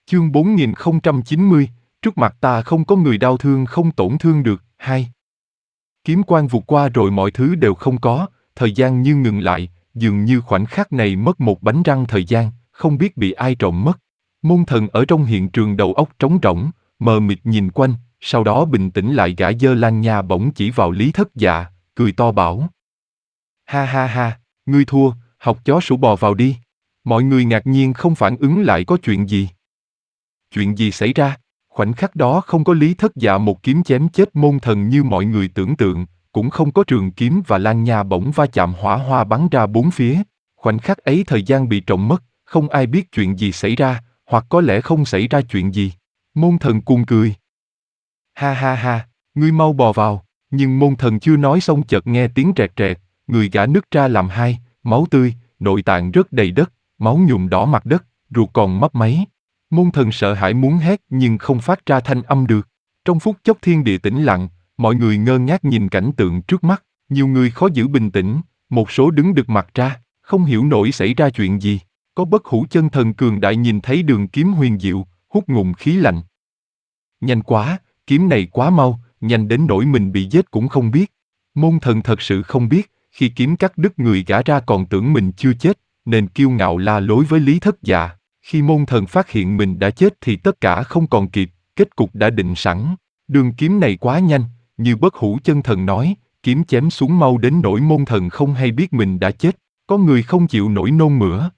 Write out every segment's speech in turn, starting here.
Chương 4090, trước mặt ta không có người đau thương không tổn thương được. 2. Kiếm quang vụt qua rồi mọi thứ đều không có, thời gian như ngừng lại, dường như khoảnh khắc này mất một bánh răng thời gian, không biết bị ai trộm mất. Môn thần ở trong hiện trường đầu óc trống rỗng, mờ mịt nhìn quanh, sau đó bình tĩnh lại, gã giơ lan nha bổng chỉ vào Lý Thất Dạ, cười to bảo. Ha ha ha, ngươi thua, học chó sủa bò vào đi. Mọi người ngạc nhiên không phản ứng lại có chuyện gì. Chuyện gì xảy ra? Khoảnh khắc đó không có Lý Thất Dạ một kiếm chém chết môn thần như mọi người tưởng tượng, cũng không có trường kiếm và lan nha bổng va chạm hỏa hoa bắn ra bốn phía. Khoảnh khắc ấy thời gian bị trộm mất, không ai biết chuyện gì xảy ra, hoặc có lẽ không xảy ra chuyện gì. Môn thần cuồng cười. Ha ha ha, ngươi mau bò vào. Nhưng môn thần chưa nói xong chợt nghe tiếng rẹt rẹt, người gã nứt ra làm hai, máu tươi, nội tạng rớt đầy đất, máu nhuộm đỏ mặt đất, ruột còn mấp máy. Môn thần sợ hãi muốn hét nhưng không phát ra thanh âm được. Trong phút chốc thiên địa tĩnh lặng, mọi người ngơ ngác nhìn cảnh tượng trước mắt, nhiều người khó giữ bình tĩnh, một số đứng đực mặt ra, không hiểu nổi xảy ra chuyện gì. Có bất hủ chân thần cường đại nhìn thấy đường kiếm huyền diệu, hút ngụm khí lạnh. Nhanh quá, kiếm này quá mau, nhanh đến nỗi mình bị giết cũng không biết. Môn thần thật sự không biết, khi kiếm cắt đứt người gã ra còn tưởng mình chưa chết, nên kiêu ngạo la lối với Lý Thất Dạ. Khi môn thần phát hiện mình đã chết thì tất cả không còn kịp, kết cục đã định sẵn. Đường kiếm này quá nhanh, như bất hủ chân thần nói, kiếm chém xuống mau đến nỗi môn thần không hay biết mình đã chết, có người không chịu nổi nôn mửa.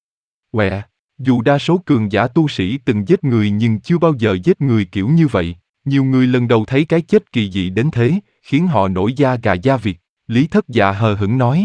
Quẹ, dù đa số cường giả tu sĩ từng giết người nhưng chưa bao giờ giết người kiểu như vậy, nhiều người lần đầu thấy cái chết kỳ dị đến thế, khiến họ nổi da gà da vịt. Lý Thất Dạ hờ hững nói.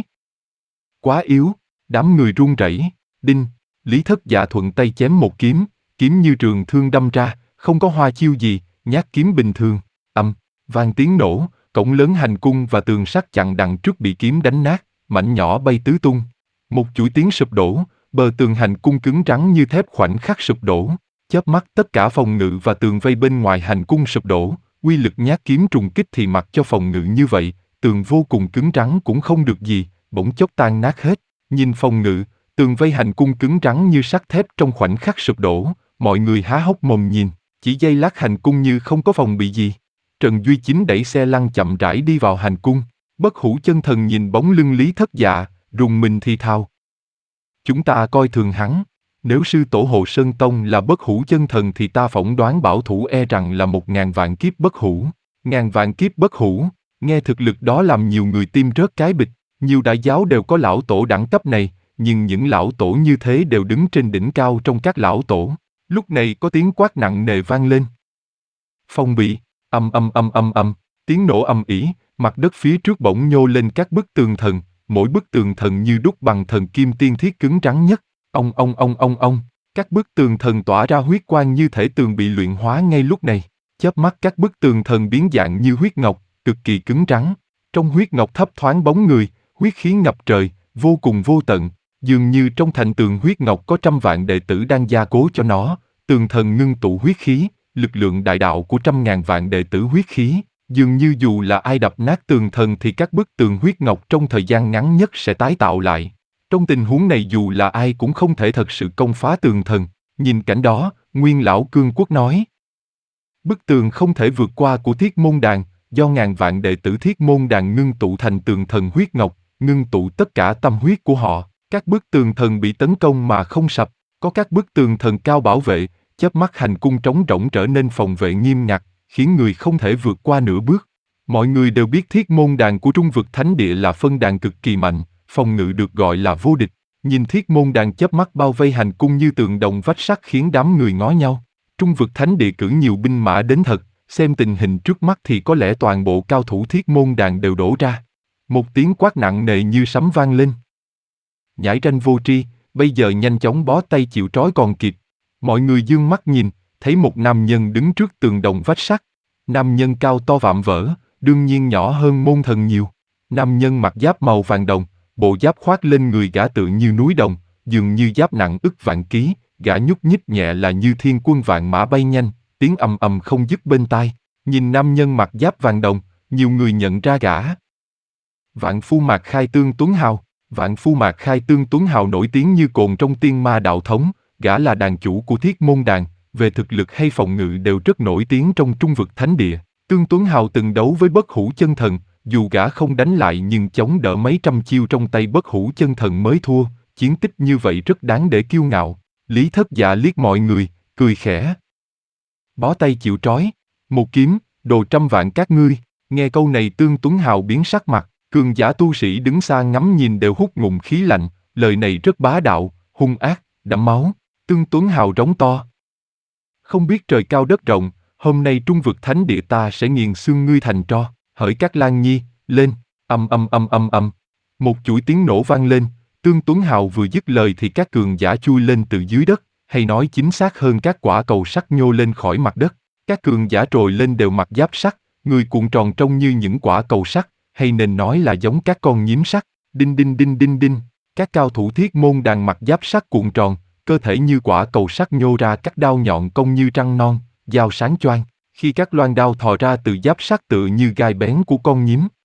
Quá yếu, đám người run rẩy. Đinh. Lý Thất Dạ thuận tay chém một kiếm, kiếm như trường thương đâm ra, không có hoa chiêu gì, nhát kiếm bình thường. Vang tiếng nổ, cổng lớn hành cung và tường sắt chặn đằng trước bị kiếm đánh nát, mảnh nhỏ bay tứ tung. Một chuỗi tiếng sụp đổ, bờ tường hành cung cứng rắn như thép khoảnh khắc sụp đổ. Chớp mắt tất cả phòng ngự và tường vây bên ngoài hành cung sụp đổ, uy lực nhát kiếm trùng kích thì mặc cho phòng ngự như vậy, tường vô cùng cứng rắn cũng không được gì, bỗng chốc tan nát hết. Nhìn phòng ngự, tường vây hành cung cứng rắn như sắt thép trong khoảnh khắc sụp đổ, mọi người há hốc mồm nhìn, chỉ giây lát hành cung như không có phòng bị gì. Trần Duy Chính đẩy xe lăn chậm rãi đi vào hành cung, bất hủ chân thần nhìn bóng lưng Lý Thất Dạ, rùng mình thì thào. Chúng ta coi thường hắn, nếu sư tổ Hồ Sơn Tông là bất hủ chân thần thì ta phỏng đoán bảo thủ e rằng là 1000 vạn kiếp bất hủ. 1000 vạn kiếp bất hủ, nghe thực lực đó làm nhiều người tim rớt cái bịch, nhiều đại giáo đều có lão tổ đẳng cấp này, nhưng những lão tổ như thế đều đứng trên đỉnh cao trong các lão tổ. Lúc này có tiếng quát nặng nề vang lên. Phong bị, tiếng nổ âm ỉ, mặt đất phía trước bỗng nhô lên các bức tường thần, mỗi bức tường thần như đúc bằng thần kim tiên thiết cứng rắn nhất. Ông, các bức tường thần tỏa ra huyết quang như thể tường bị luyện hóa ngay lúc này. Chớp mắt các bức tường thần biến dạng như huyết ngọc, cực kỳ cứng rắn. Trong huyết ngọc thấp thoáng bóng người, huyết khí ngập trời, vô cùng vô tận. Dường như trong thành tường huyết ngọc có trăm vạn đệ tử đang gia cố cho nó. Tường thần ngưng tụ huyết khí, lực lượng đại đạo của 100.000 vạn đệ tử huyết khí. Dường như dù là ai đập nát tường thần thì các bức tường huyết ngọc trong thời gian ngắn nhất sẽ tái tạo lại. Trong tình huống này dù là ai cũng không thể thật sự công phá tường thần. Nhìn cảnh đó, Nguyên lão Cương Quốc nói. Bức tường không thể vượt qua của Thiết Môn Đàn, do ngàn vạn đệ tử Thiết Môn Đàn ngưng tụ thành tường thần huyết ngọc, ngưng tụ tất cả tâm huyết của họ. Các bức tường thần bị tấn công mà không sập, có các bức tường thần cao bảo vệ, chớp mắt hành cung trống rỗng trở nên phòng vệ nghiêm ngặt, khiến người không thể vượt qua nửa bước. Mọi người đều biết Thiết Môn Đàn của Trung Vực Thánh Địa là phân đàn cực kỳ mạnh, phòng ngự được gọi là vô địch. Nhìn Thiết Môn Đàn chớp mắt bao vây hành cung như tượng đồng vách sắt khiến đám người ngó nhau. Trung Vực Thánh Địa cử nhiều binh mã đến thật, xem tình hình trước mắt thì có lẽ toàn bộ cao thủ Thiết Môn Đàn đều đổ ra. Một tiếng quát nặng nề như sấm vang lên. Nhãi ranh vô tri, bây giờ nhanh chóng bó tay chịu trói còn kịp. Mọi người dương mắt nhìn, thấy một nam nhân đứng trước tường đồng vách sắt. Nam nhân cao to vạm vỡ, đương nhiên nhỏ hơn môn thần nhiều. Nam nhân mặc giáp màu vàng đồng, bộ giáp khoác lên người gã tựa như núi đồng, dường như giáp nặng ức vạn ký, gã nhúc nhích nhẹ là như thiên quân vạn mã bay nhanh, tiếng ầm không dứt bên tai. Nhìn nam nhân mặc giáp vàng đồng, nhiều người nhận ra gã. Vạn Phu Mạc Khai Tương Tuấn Hào. Vạn Phu Mạc Khai Tương Tuấn Hào nổi tiếng như cồn trong tiên ma đạo thống, gã là đàn chủ của Thiết Môn Đàn, về thực lực hay phòng ngự đều rất nổi tiếng trong Trung vực thánh địa. Tương Tuấn Hào từng đấu với Bất Hủ Chân Thần, dù gã không đánh lại nhưng chống đỡ mấy trăm chiêu trong tay Bất Hủ Chân Thần mới thua, chiến tích như vậy rất đáng để kiêu ngạo. Lý Thất Dạ liếc mọi người, cười khẽ. Bó tay chịu trói, một kiếm, đồ trăm vạn các ngươi. Nghe câu này Tương Tuấn Hào biến sắc mặt, cường giả tu sĩ đứng xa ngắm nhìn đều hút ngụm khí lạnh, lời này rất bá đạo, hung ác, đẫm máu. Tương Tuấn Hào rống to. Không biết trời cao đất rộng, hôm nay Trung vực thánh địa ta sẽ nghiền xương ngươi thành tro. Hỡi các Lan Nhi, lên, ầm. Một chuỗi tiếng nổ vang lên, Tương Tuấn Hào vừa dứt lời thì các cường giả chui lên từ dưới đất, hay nói chính xác hơn các quả cầu sắt nhô lên khỏi mặt đất. Các cường giả trồi lên đều mặc giáp sắt, người cuộn tròn trông như những quả cầu sắt, hay nên nói là giống các con nhím sắt. Đinh đinh đinh đinh đinh, các cao thủ thiết môn đàn mặc giáp sắt cuộn tròn, cơ thể như quả cầu sắt nhô ra các đao nhọn cong như trăng non, dao sáng choang. Khi các loan đao thò ra từ giáp sắt tựa như gai bén của con nhím,